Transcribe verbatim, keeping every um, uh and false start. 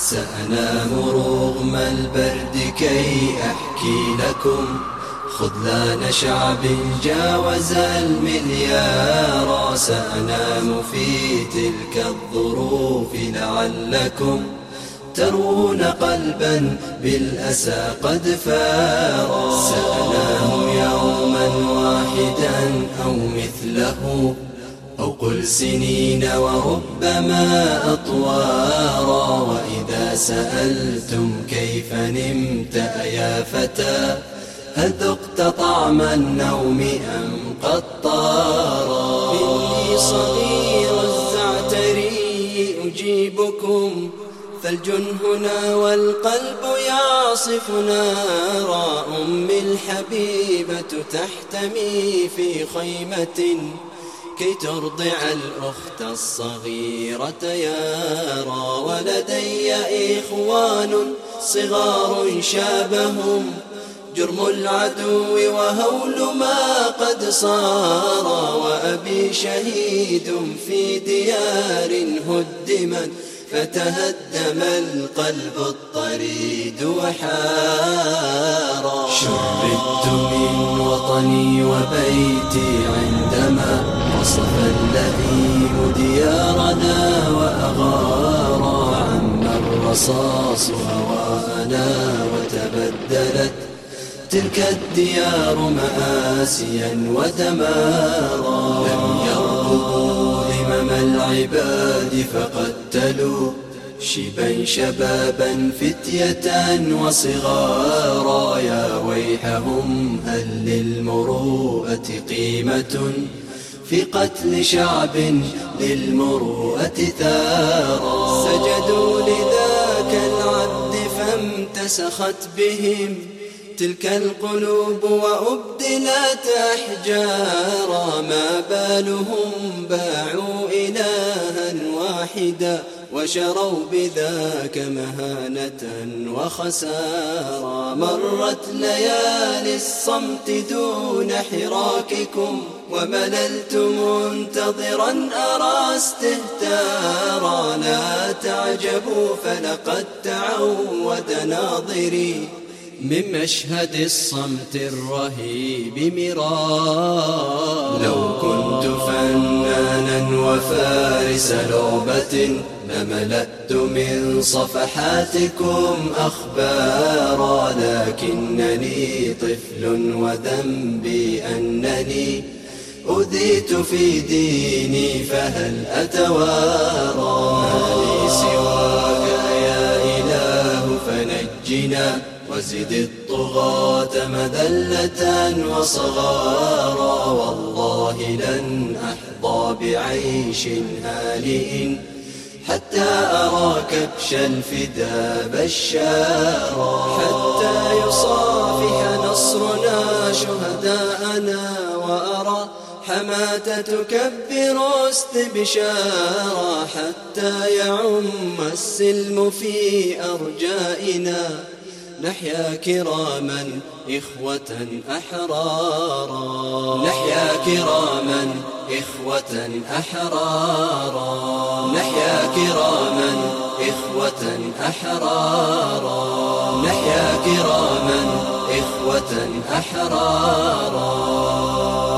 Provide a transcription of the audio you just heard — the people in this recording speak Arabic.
سأنام رغم البرد كي أحكي لكم خذلان شعب جاوز المليار. سأنام في تلك الظروف لعلكم ترون قلبا بالأسى قد فار. سأنام يوما واحدا أو مثله أو قل سنين وربما أطوارا. وإذا سألتم كيف نمت يا فتى هل ذقت طعم النوم أم قد طارا. إني صغير الزعتري أجيبكم ثلج هنا والقلب يعصف نارا. أمي الحبيبة تحتمي في خيمة كي ترضع الأخت الصغيرة يارا. ولدي إخوان صغار شابهم جرم العدو وهول ما قد صار. وأبي شهيد في ديار هدمت فتهدم القلب الطريد وحارا. شردت من وطني وبيتي عندما وصف اللئيم ديارنا وأغارا. عم الرصاص هواءنا وتبدلت تلك الديار مآسيا ودمارا. لم يرقبوا همم العباد فقتلوا شيبا شبابا فتية وصغارا. يا ويحهم هل للمروءة قيمة في قتل شعب للمروءة ثارا. سجدوا لذاك العبد فامتسخت بهم تلك القلوب وأبدلت أحجارا. ما بالهم باعوا إلها واحدا وشروا بذاك مهانة وخسارا. مرت ليالي الصمت دون حراككم ومللت منتظرا أرى استهتارا. لا تعجبوا فلقد تعود ناظري من مشهد الصمت الرهيب مرارا. لو كنت فنانا وفارس لعبة لملأت من صفحاتكم أخبارا. لكنني طفل وذنبي أنني أذيت في ديني فهل أتوارى. ما لي سواك يا إله فنجنا وزد الطغاة مذلة وصغارا. والله لن أحظى بعيش هانئ حتى أرى كبش الفدا بشارا. حتى يصافح نصرنا شهداءنا وأرى حماة تكبر استبشارا. حتى يعم السلم في أرجائنا نحيا كراما إخوة أحرارا. نحيا كراما إخوة أحرارا. نحيا كراما إخوة أحرارا. نحيا كراما إخوة أحرارا.